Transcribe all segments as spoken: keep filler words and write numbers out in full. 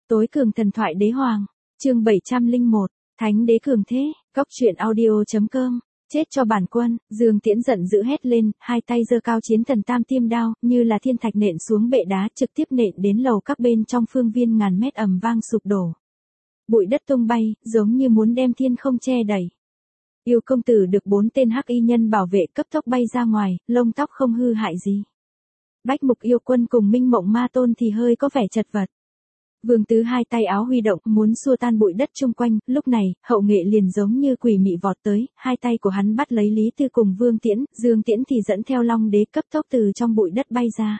Tối cường thần thoại đế hoàng, chương bảy trăm lẻ một, Thánh đế cường thế, Cóc truyện audio.com. Chết cho bản quân, Dương Tiễn giận dữ hét lên, hai tay giơ cao chiến thần tam tiêm đao, như là thiên thạch nện xuống bệ đá, trực tiếp nện đến lầu các bên trong phương viên ngàn mét ầm vang sụp đổ. Bụi đất tung bay, giống như muốn đem thiên không che đẩy. Yêu công tử được bốn tên hắc y nhân bảo vệ cấp tốc bay ra ngoài, lông tóc không hư hại gì. Bách Mục Yêu Quân cùng Minh Mộng Ma Tôn thì hơi có vẻ chật vật. Vương Tứ hai tay áo huy động, muốn xua tan bụi đất chung quanh, lúc này, Hậu Nghệ liền giống như quỷ mị vọt tới, hai tay của hắn bắt lấy Lý Tư cùng Vương Tiễn, Dương Tiễn thì dẫn theo Long Đế cấp tốc từ trong bụi đất bay ra.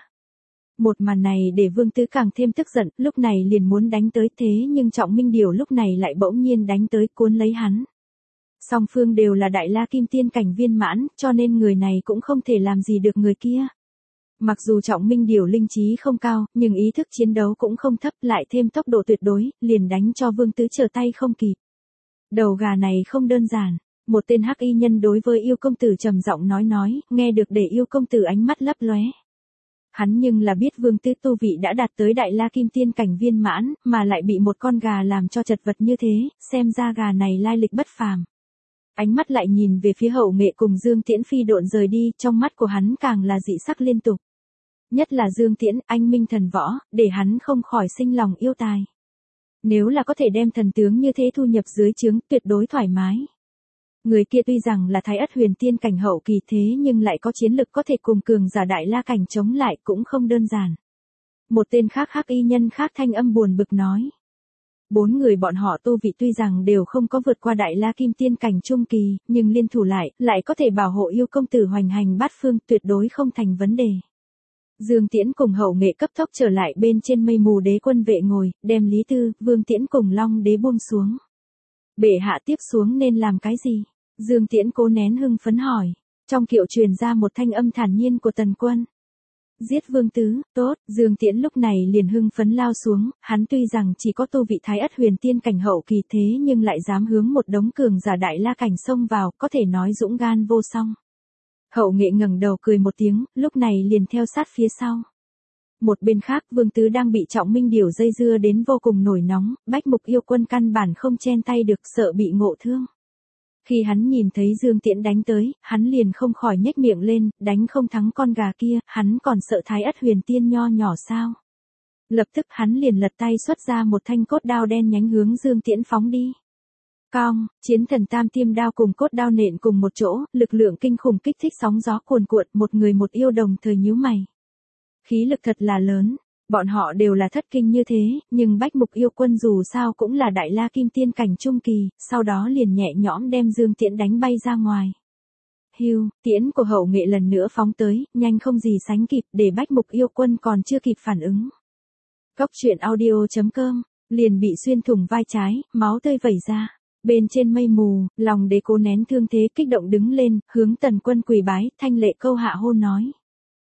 Một màn này để Vương Tứ càng thêm tức giận, lúc này liền muốn đánh tới, thế nhưng Trọng Minh Điểu lúc này lại bỗng nhiên đánh tới cuốn lấy hắn. Song phương đều là Đại La Kim Tiên cảnh viên mãn, cho nên người này cũng không thể làm gì được người kia. Mặc dù Trọng Minh Điểu linh trí không cao, nhưng ý thức chiến đấu cũng không thấp, lại thêm tốc độ tuyệt đối, liền đánh cho Vương Tứ trở tay không kịp. Đầu gà này không đơn giản, một tên hắc y nhân đối với Yêu công tử trầm giọng nói nói, nghe được để Yêu công tử ánh mắt lấp lóe. Hắn nhưng là biết Vương Tứ tu vị đã đạt tới Đại La Kim Tiên cảnh viên mãn, mà lại bị một con gà làm cho chật vật như thế, xem ra gà này lai lịch bất phàm. Ánh mắt lại nhìn về phía Hậu Nghệ cùng Dương Tiễn phi độn rời đi, trong mắt của hắn càng là dị sắc liên tục. Nhất là Dương Tiễn, anh minh thần võ, để hắn không khỏi sinh lòng yêu tài. Nếu là có thể đem thần tướng như thế thu nhập dưới trướng, tuyệt đối thoải mái. Người kia tuy rằng là Thái Ất huyền tiên cảnh hậu kỳ thế nhưng lại có chiến lực có thể cùng cường giả Đại La cảnh chống lại cũng không đơn giản. Một tên khác hắc y nhân khác thanh âm buồn bực nói. Bốn người bọn họ tu vị tuy rằng đều không có vượt qua Đại La Kim Tiên cảnh trung kỳ, nhưng liên thủ lại, lại có thể bảo hộ Yêu công tử hoành hành bát phương, tuyệt đối không thành vấn đề. Dương Tiễn cùng Hậu Nghệ cấp tốc trở lại bên trên mây mù đế quân vệ ngồi, đem Lý Tư, Vương Tiễn cùng Long Đế buông xuống. Bệ hạ tiếp xuống nên làm cái gì? Dương Tiễn cố nén hưng phấn hỏi. Trong kiệu truyền ra một thanh âm thản nhiên của Tần Quân. Giết Vương Tứ, tốt, Dương Tiễn lúc này liền hưng phấn lao xuống, hắn tuy rằng chỉ có tu vị Thái Ất huyền tiên cảnh hậu kỳ thế nhưng lại dám hướng một đống cường giả Đại La cảnh xông vào, có thể nói dũng gan vô song. Hậu Nghệ ngẩng đầu cười một tiếng, lúc này liền theo sát phía sau. Một bên khác, Vương Tứ đang bị Trọng Minh Điểu dây dưa đến vô cùng nổi nóng, Bách Mục Yêu Quân căn bản không chen tay được, sợ bị ngộ thương. Khi hắn nhìn thấy Dương Tiễn đánh tới, hắn liền không khỏi nhếch miệng lên, đánh không thắng con gà kia, hắn còn sợ Thái Ất huyền tiên nho nhỏ sao? Lập tức hắn liền lật tay xuất ra một thanh cốt đao đen nhánh hướng Dương Tiễn phóng đi. Cong, chiến thần tam tiêm đao cùng cốt đao nện cùng một chỗ, lực lượng kinh khủng kích thích sóng gió cuồn cuộn, một người một yêu đồng thời nhíu mày. Khí lực thật là lớn, bọn họ đều là thất kinh như thế, nhưng Bách Mục Yêu Quân dù sao cũng là Đại La Kim Tiên cảnh trung kỳ, sau đó liền nhẹ nhõm đem Dương Tiễn đánh bay ra ngoài. Hưu, tiễn của Hậu Nghệ lần nữa phóng tới, nhanh không gì sánh kịp, để Bách Mục Yêu Quân còn chưa kịp phản ứng. Cóc truyện audio.com, liền bị xuyên thủng vai trái, máu tươi vẩy ra. Bên trên mây mù, Long Đế cố nén thương thế kích động đứng lên, hướng Tần Quân quỳ bái, thanh lệ câu hạ hôn nói.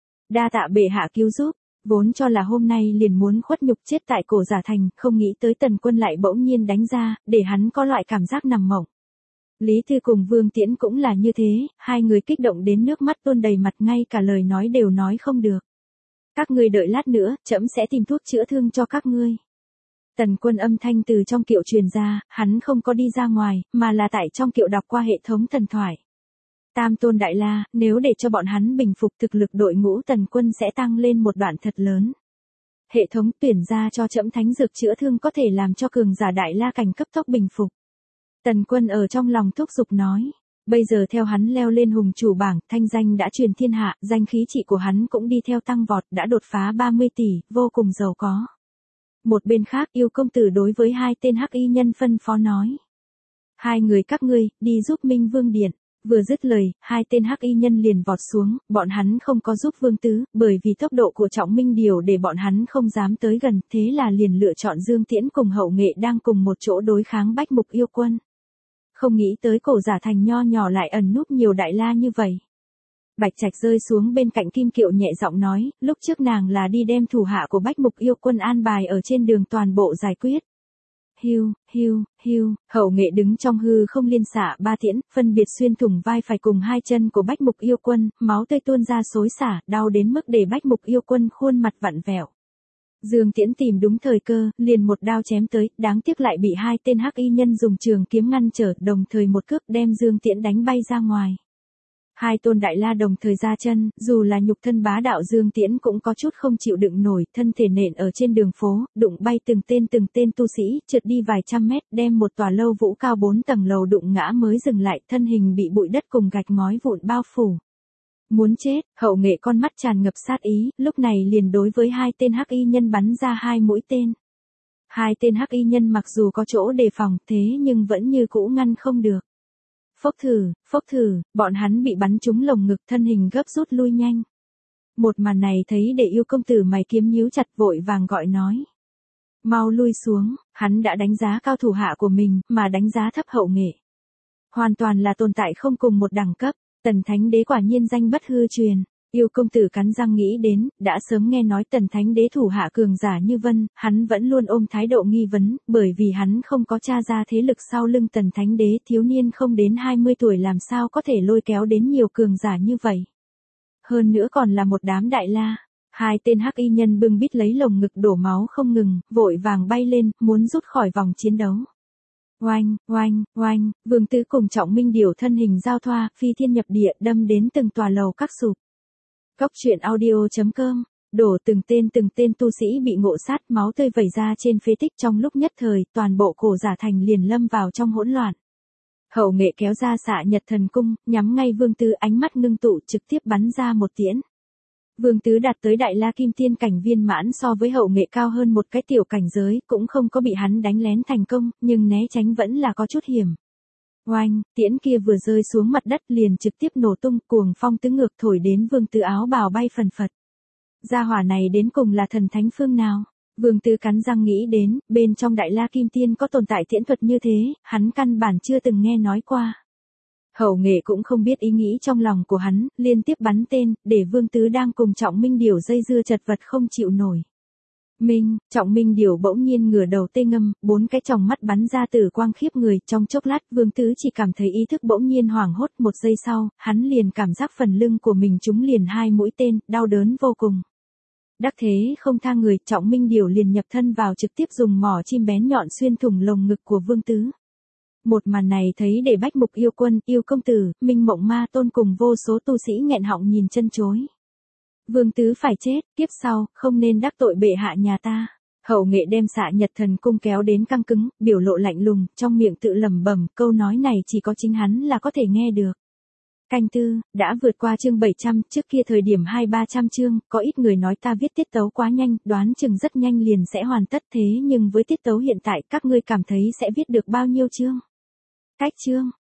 Đa tạ bệ hạ cứu giúp, vốn cho là hôm nay liền muốn khuất nhục chết tại cổ giả thành, không nghĩ tới Tần Quân lại bỗng nhiên đánh ra, để hắn có loại cảm giác nằm mộng. Lý Tư cùng Vương Tiễn cũng là như thế, hai người kích động đến nước mắt tuôn đầy mặt, ngay cả lời nói đều nói không được. Các ngươi đợi lát nữa, trẫm sẽ tìm thuốc chữa thương cho các ngươi. Tần Quân âm thanh từ trong kiệu truyền ra, hắn không có đi ra ngoài, mà là tại trong kiệu đọc qua hệ thống thần thoại. Tam tôn Đại La, nếu để cho bọn hắn bình phục thực lực đội ngũ Tần Quân sẽ tăng lên một đoạn thật lớn. Hệ thống tuyển ra cho trẫm thánh dược chữa thương có thể làm cho cường giả Đại La cảnh cấp tốc bình phục. Tần Quân ở trong lòng thúc giục nói. Bây giờ theo hắn leo lên hùng chủ bảng, thanh danh đã truyền thiên hạ, danh khí trị của hắn cũng đi theo tăng vọt, đã đột phá ba mươi tỷ, vô cùng giàu có. Một bên khác, Yêu công tử đối với hai tên hắc y nhân phân phó nói. Hai người các ngươi, đi giúp Minh Vương Điện. Vừa dứt lời, hai tên hắc y nhân liền vọt xuống, bọn hắn không có giúp Vương Tứ, bởi vì tốc độ của Trọng Minh Điểu để bọn hắn không dám tới gần, thế là liền lựa chọn Dương Tiễn cùng Hậu Nghệ đang cùng một chỗ đối kháng Bách Mục Yêu Quân. Không nghĩ tới cổ giả thành nho nhỏ lại ẩn núp nhiều Đại La như vậy. Bạch Trạch rơi xuống bên cạnh Kim Kiệu nhẹ giọng nói, lúc trước nàng là đi đem thủ hạ của Bách Mục Yêu Quân an bài ở trên đường toàn bộ giải quyết. Hiu, hiu, hiu, Hậu Nghệ đứng trong hư không liên xạ ba tiễn, phân biệt xuyên thủng vai phải cùng hai chân của Bách Mục Yêu Quân, máu tươi tuôn ra xối xả, đau đến mức để Bách Mục Yêu Quân khuôn mặt vặn vẹo. Dương Tiễn tìm đúng thời cơ, liền một đao chém tới, đáng tiếc lại bị hai tên hắc y nhân dùng trường kiếm ngăn trở, đồng thời một cước đem Dương Tiễn đánh bay ra ngoài. Hai tôn đại la đồng thời ra chân, dù là nhục thân bá đạo Dương Tiễn cũng có chút không chịu đựng nổi, thân thể nện ở trên đường phố, đụng bay từng tên từng tên tu sĩ, trượt đi vài trăm mét, đem một tòa lâu vũ cao bốn tầng lầu đụng ngã mới dừng lại, thân hình bị bụi đất cùng gạch ngói vụn bao phủ. Muốn chết, Hậu Nghệ con mắt tràn ngập sát ý, lúc này liền đối với hai tên hắc y nhân bắn ra hai mũi tên. Hai tên hắc y nhân mặc dù có chỗ đề phòng, thế nhưng vẫn như cũ ngăn không được. Phốc thử, phốc thử, bọn hắn bị bắn trúng lồng ngực, thân hình gấp rút lui nhanh. Một màn này thấy Để Yêu công tử mày kiếm nhíu chặt, vội vàng gọi nói. Mau lui xuống, hắn đã đánh giá cao thủ hạ của mình, mà đánh giá thấp Hậu Nghệ. Hoàn toàn là tồn tại không cùng một đẳng cấp, Tần Thánh Đế quả nhiên danh bất hư truyền. Yêu công tử cắn răng nghĩ đến, đã sớm nghe nói Tần Thánh Đế thủ hạ cường giả như vân, hắn vẫn luôn ôm thái độ nghi vấn, bởi vì hắn không có tra ra thế lực sau lưng Tần Thánh Đế, thiếu niên không đến hai mươi tuổi làm sao có thể lôi kéo đến nhiều cường giả như vậy. Hơn nữa còn là một đám đại la. Hai tên hắc y nhân bưng bít lấy lồng ngực đổ máu không ngừng, vội vàng bay lên, muốn rút khỏi vòng chiến đấu. Oanh, oanh, oanh, Vương Tứ cùng Trọng Minh Điểu thân hình giao thoa, phi thiên nhập địa, đâm đến từng tòa lầu các sụp. Cốc truyện audio chấm com, đổ từng tên từng tên tu sĩ bị ngộ sát, máu tươi vẩy ra trên phế tích, trong lúc nhất thời, toàn bộ cổ giả thành liền lâm vào trong hỗn loạn. Hậu Nghệ kéo ra xạ nhật thần cung, nhắm ngay Vương Tứ, ánh mắt ngưng tụ, trực tiếp bắn ra một tiễn. Vương Tứ đạt tới đại la kim tiên cảnh viên mãn, so với Hậu Nghệ cao hơn một cái tiểu cảnh giới, cũng không có bị hắn đánh lén thành công, nhưng né tránh vẫn là có chút hiểm. Oanh, tiễn kia vừa rơi xuống mặt đất liền trực tiếp nổ tung, cuồng phong tứ ngược thổi đến Vương Tứ áo bào bay phần phật. Gia hỏa này đến cùng là thần thánh phương nào? Vương Tứ cắn răng nghĩ đến, bên trong đại la kim tiên có tồn tại tiễn thuật như thế, hắn căn bản chưa từng nghe nói qua. Hậu Nghệ cũng không biết ý nghĩ trong lòng của hắn, liên tiếp bắn tên, để Vương Tứ đang cùng Trọng Minh Điểu dây dưa chật vật không chịu nổi. Minh, Trọng Minh Điểu bỗng nhiên ngửa đầu tê ngâm, bốn cái tròng mắt bắn ra tử quang khiếp người, trong chốc lát Vương Tứ chỉ cảm thấy ý thức bỗng nhiên hoảng hốt, một giây sau, hắn liền cảm giác phần lưng của mình trúng liền hai mũi tên, đau đớn vô cùng. Đắc thế không tha người, Trọng Minh Điểu liền nhập thân vào trực tiếp dùng mỏ chim bén nhọn xuyên thủng lồng ngực của Vương Tứ. Một màn này thấy để Bách Mục Yêu Quân, Yêu công tử, Minh Mộng Ma Tôn cùng vô số tu sĩ nghẹn họng nhìn chân chối. Vương Tứ phải chết, kiếp sau, không nên đắc tội bệ hạ nhà ta. Hậu Nghệ đem xạ nhật thần cung kéo đến căng cứng, biểu lộ lạnh lùng, trong miệng tự lẩm bẩm, câu nói này chỉ có chính hắn là có thể nghe được. Canh tư, đã vượt qua chương bảy trăm, trước kia thời điểm hai ba trăm chương, có ít người nói ta viết tiết tấu quá nhanh, đoán chừng rất nhanh liền sẽ hoàn tất, thế nhưng với tiết tấu hiện tại các ngươi cảm thấy sẽ viết được bao nhiêu chương? Cách chương,